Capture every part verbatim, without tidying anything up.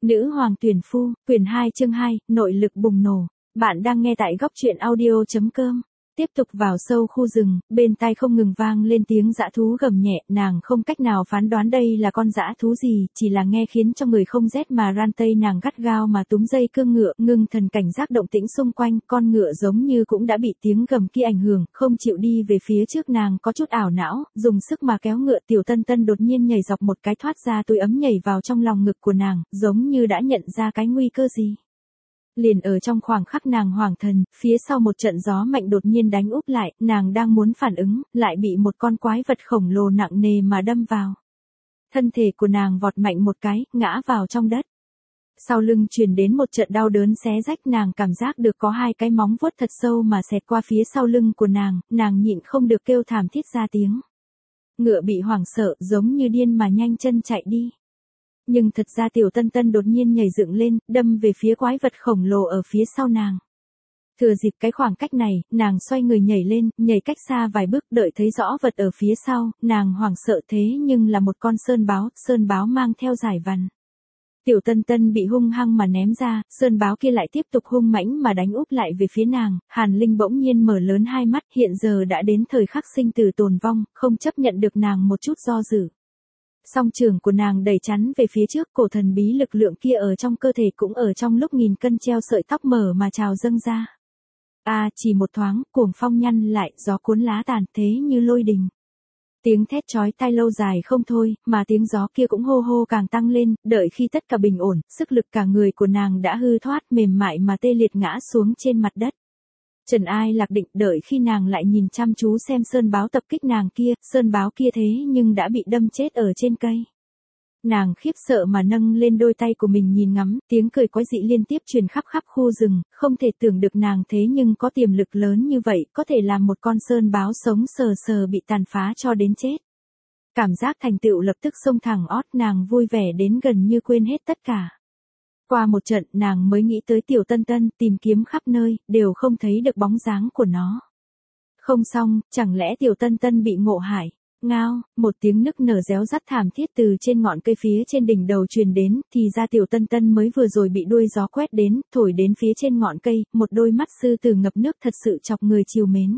Nữ hoàng tuyển phu, quyển hai chương hai, nội lực bùng nổ. Bạn đang nghe tại góc truyện audio chấm com. Tiếp tục vào sâu khu rừng, bên tai không ngừng vang lên tiếng dã thú gầm nhẹ, nàng không cách nào phán đoán đây là con dã thú gì, chỉ là nghe khiến cho người không rét mà ran tây, nàng gắt gao mà túm dây cương ngựa, ngưng thần cảnh giác động tĩnh xung quanh, con ngựa giống như cũng đã bị tiếng gầm kia ảnh hưởng, không chịu đi về phía trước, nàng có chút ảo não, dùng sức mà kéo ngựa. Tiểu Tân Tân đột nhiên nhảy dọc một cái thoát ra túi ấm nhảy vào trong lòng ngực của nàng, giống như đã nhận ra cái nguy cơ gì. Liền ở trong khoảng khắc nàng hoảng thần, phía sau một trận gió mạnh đột nhiên đánh úp lại, nàng đang muốn phản ứng, lại bị một con quái vật khổng lồ nặng nề mà đâm vào. Thân thể của nàng vọt mạnh một cái, ngã vào trong đất. Sau lưng truyền đến một trận đau đớn xé rách, nàng cảm giác được có hai cái móng vuốt thật sâu mà xẹt qua phía sau lưng của nàng, nàng nhịn không được kêu thảm thiết ra tiếng. Ngựa bị hoảng sợ, giống như điên mà nhanh chân chạy đi. Nhưng thật ra Tiểu Tân Tân đột nhiên nhảy dựng lên, đâm về phía quái vật khổng lồ ở phía sau nàng. Thừa dịp cái khoảng cách này, nàng xoay người nhảy lên, nhảy cách xa vài bước, đợi thấy rõ vật ở phía sau, nàng hoảng sợ thế nhưng là một con sơn báo, sơn báo mang theo dải vằn. Tiểu Tân Tân bị hung hăng mà ném ra, sơn báo kia lại tiếp tục hung mãnh mà đánh úp lại về phía nàng. Hàn Linh bỗng nhiên mở lớn hai mắt, hiện giờ đã đến thời khắc sinh tử tồn vong, không chấp nhận được nàng một chút do dự. Song trường của nàng đẩy chắn về phía trước, cổ thần bí lực lượng kia ở trong cơ thể cũng ở trong lúc nghìn cân treo sợi tóc mở mà trào dâng ra. A, à, chỉ một thoáng, cuồng phong nhăn lại, gió cuốn lá tàn thế như lôi đình. Tiếng thét chói tai lâu dài không thôi, mà tiếng gió kia cũng hô hô càng tăng lên, đợi khi tất cả bình ổn, sức lực cả người của nàng đã hư thoát, mềm mại mà tê liệt ngã xuống trên mặt đất. Trần Ai Lạc định, đợi khi nàng lại nhìn chăm chú xem sơn báo tập kích nàng kia, sơn báo kia thế nhưng đã bị đâm chết ở trên cây. Nàng khiếp sợ mà nâng lên đôi tay của mình nhìn ngắm, tiếng cười quái dị liên tiếp truyền khắp khắp khu rừng, không thể tưởng được nàng thế nhưng có tiềm lực lớn như vậy, có thể làm một con sơn báo sống sờ sờ bị tàn phá cho đến chết. Cảm giác thành tựu lập tức xông thẳng ót, nàng vui vẻ đến gần như quên hết tất cả. Qua một trận, nàng mới nghĩ tới Tiểu Tân Tân, tìm kiếm khắp nơi, đều không thấy được bóng dáng của nó. Không xong, chẳng lẽ Tiểu Tân Tân bị ngộ hại? Ngao, một tiếng nức nở réo rắt thảm thiết từ trên ngọn cây phía trên đỉnh đầu truyền đến, thì ra Tiểu Tân Tân mới vừa rồi bị đuôi gió quét đến, thổi đến phía trên ngọn cây, một đôi mắt sư tử ngập nước thật sự chọc người trìu mến.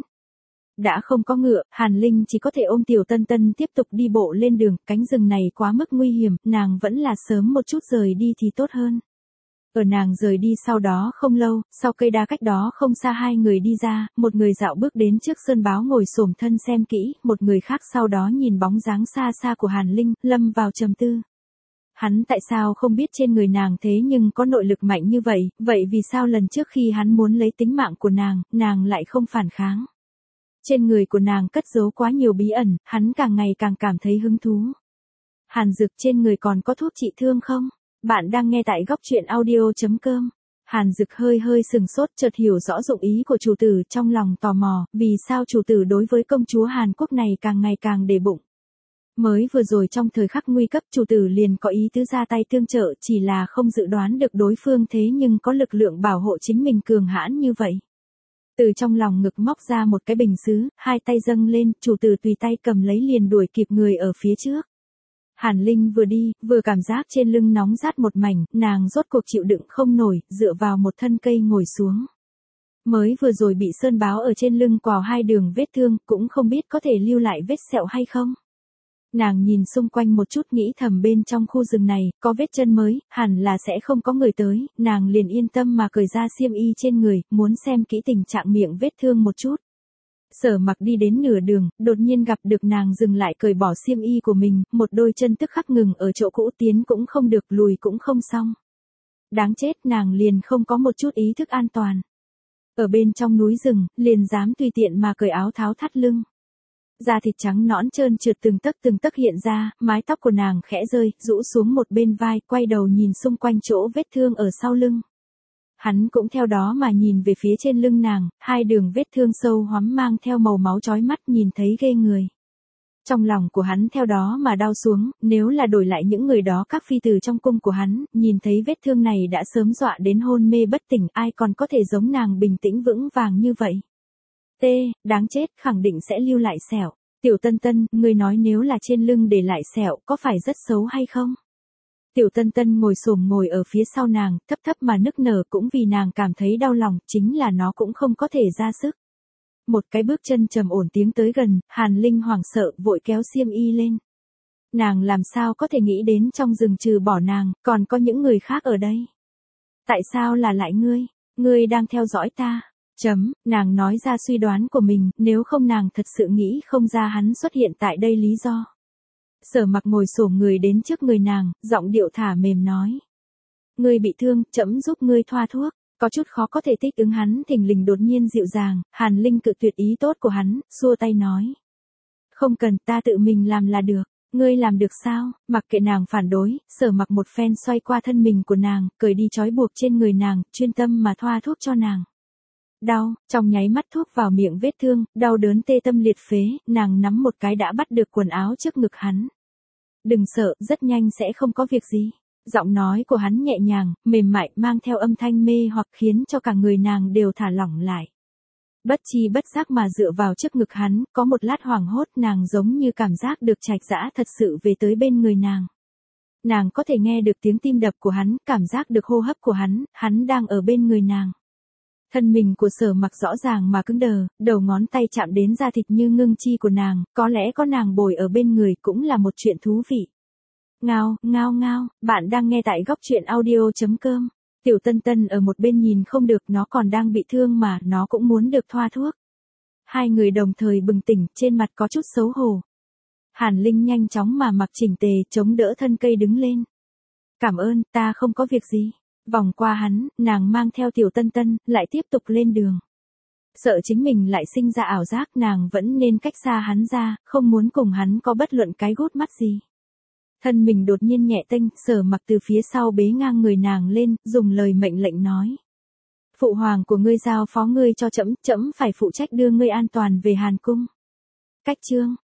Đã không có ngựa, Hàn Linh chỉ có thể ôm Tiểu Tân Tân tiếp tục đi bộ lên đường, cánh rừng này quá mức nguy hiểm, nàng vẫn là sớm một chút rời đi thì tốt hơn. Ở nàng rời đi sau đó không lâu, sau cây đa cách đó không xa hai người đi ra, một người dạo bước đến trước sơn báo ngồi xổm thân xem kỹ, một người khác sau đó nhìn bóng dáng xa xa của Hàn Linh, lâm vào trầm tư. Hắn tại sao không biết trên người nàng thế nhưng có nội lực mạnh như vậy, vậy vì sao lần trước khi hắn muốn lấy tính mạng của nàng, nàng lại không phản kháng? Trên người của nàng cất giấu quá nhiều bí ẩn, hắn càng ngày càng cảm thấy hứng thú. Hàn Dực, trên người còn có thuốc trị thương không? Bạn đang nghe tại góc truyện audio chấm com. Hàn Dực hơi hơi sừng sốt, chợt hiểu rõ dụng ý của chủ tử, trong lòng tò mò, vì sao chủ tử đối với công chúa Hàn Quốc này càng ngày càng để bụng. Mới vừa rồi trong thời khắc nguy cấp, chủ tử liền có ý tứ ra tay tương trợ, chỉ là không dự đoán được đối phương thế nhưng có lực lượng bảo hộ chính mình cường hãn như vậy. Từ trong lòng ngực móc ra một cái bình sứ, hai tay dâng lên, chủ tử tùy tay cầm lấy liền đuổi kịp người ở phía trước. Hàn Linh vừa đi, vừa cảm giác trên lưng nóng rát một mảnh, nàng rốt cuộc chịu đựng không nổi, dựa vào một thân cây ngồi xuống. Mới vừa rồi bị sơn báo ở trên lưng quào hai đường vết thương, cũng không biết có thể lưu lại vết sẹo hay không. Nàng nhìn xung quanh một chút, nghĩ thầm bên trong khu rừng này, có vết chân mới, hẳn là sẽ không có người tới, nàng liền yên tâm mà cởi ra xiêm y trên người, muốn xem kỹ tình trạng miệng vết thương một chút. Sở Mặc đi đến nửa đường, đột nhiên gặp được nàng dừng lại cởi bỏ xiêm y của mình, một đôi chân tức khắc ngừng ở chỗ cũ, tiến cũng không được, lùi cũng không xong. Đáng chết, nàng liền không có một chút ý thức an toàn. Ở bên trong núi rừng, liền dám tùy tiện mà cởi áo tháo thắt lưng. Da thịt trắng nõn trơn trượt từng tấc từng tấc hiện ra, mái tóc của nàng khẽ rơi, rũ xuống một bên vai, quay đầu nhìn xung quanh chỗ vết thương ở sau lưng. Hắn cũng theo đó mà nhìn về phía trên lưng nàng, hai đường vết thương sâu hoắm mang theo màu máu chói mắt, nhìn thấy ghê người. Trong lòng của hắn theo đó mà đau xuống, nếu là đổi lại những người đó, các phi tử trong cung của hắn, nhìn thấy vết thương này đã sớm dọa đến hôn mê bất tỉnh, ai còn có thể giống nàng bình tĩnh vững vàng như vậy. T, đáng chết, khẳng định sẽ lưu lại sẹo. Tiểu Tân Tân, ngươi nói nếu là trên lưng để lại sẹo, có phải rất xấu hay không? Tiểu Tân Tân ngồi xổm ngồi ở phía sau nàng, thấp thấp mà nức nở cũng vì nàng cảm thấy đau lòng, chính là nó cũng không có thể ra sức. Một cái bước chân trầm ổn tiếng tới gần, Hàn Linh hoảng sợ, vội kéo xiêm y lên. Nàng làm sao có thể nghĩ đến trong rừng trừ bỏ nàng, còn có những người khác ở đây. Tại sao là lại ngươi? Ngươi đang theo dõi ta. Chấm, nàng nói ra suy đoán của mình, nếu không nàng thật sự nghĩ không ra hắn xuất hiện tại đây lý do. Sở Mặc ngồi xổm người đến trước người nàng, giọng điệu thả mềm nói. Ngươi bị thương, chấm giúp ngươi thoa thuốc. Có chút khó có thể thích ứng hắn thình lình đột nhiên dịu dàng, Hàn Linh cự tuyệt ý tốt của hắn, xua tay nói. Không cần, ta tự mình làm là được. Ngươi làm được sao? Mặc kệ nàng phản đối, Sở Mặc một phen xoay qua thân mình của nàng, cởi đi trói buộc trên người nàng, chuyên tâm mà thoa thuốc cho nàng. Đau, trong nháy mắt thuốc vào miệng vết thương, đau đớn tê tâm liệt phế, nàng nắm một cái đã bắt được quần áo trước ngực hắn. Đừng sợ, rất nhanh sẽ không có việc gì. Giọng nói của hắn nhẹ nhàng, mềm mại, mang theo âm thanh mê hoặc khiến cho cả người nàng đều thả lỏng lại. Bất chi bất giác mà dựa vào trước ngực hắn, có một lát hoảng hốt nàng giống như cảm giác được trạch dã thật sự về tới bên người nàng. Nàng có thể nghe được tiếng tim đập của hắn, cảm giác được hô hấp của hắn, hắn đang ở bên người nàng. Thân mình của Sở Mặc rõ ràng mà cứng đờ, đầu ngón tay chạm đến da thịt như ngưng chi của nàng, có lẽ có nàng bồi ở bên người cũng là một chuyện thú vị. Ngao, ngao ngao, bạn đang nghe tại góc truyện audio.com. Tiểu Tân Tân ở một bên nhìn không được, nó còn đang bị thương mà, nó cũng muốn được thoa thuốc. Hai người đồng thời bừng tỉnh, trên mặt có chút xấu hổ. Hàn Linh nhanh chóng mà mặc chỉnh tề, chống đỡ thân cây đứng lên. Cảm ơn, ta không có việc gì. Vòng qua hắn, nàng mang theo Tiểu Tân Tân, lại tiếp tục lên đường. Sợ chính mình lại sinh ra ảo giác, nàng vẫn nên cách xa hắn ra, không muốn cùng hắn có bất luận cái gút mắt gì. Thân mình đột nhiên nhẹ tênh, Sở Mặc từ phía sau bế ngang người nàng lên, dùng lời mệnh lệnh nói. Phụ hoàng của ngươi giao phó ngươi cho trẫm, trẫm phải phụ trách đưa ngươi an toàn về Hàn Cung. Cách chương.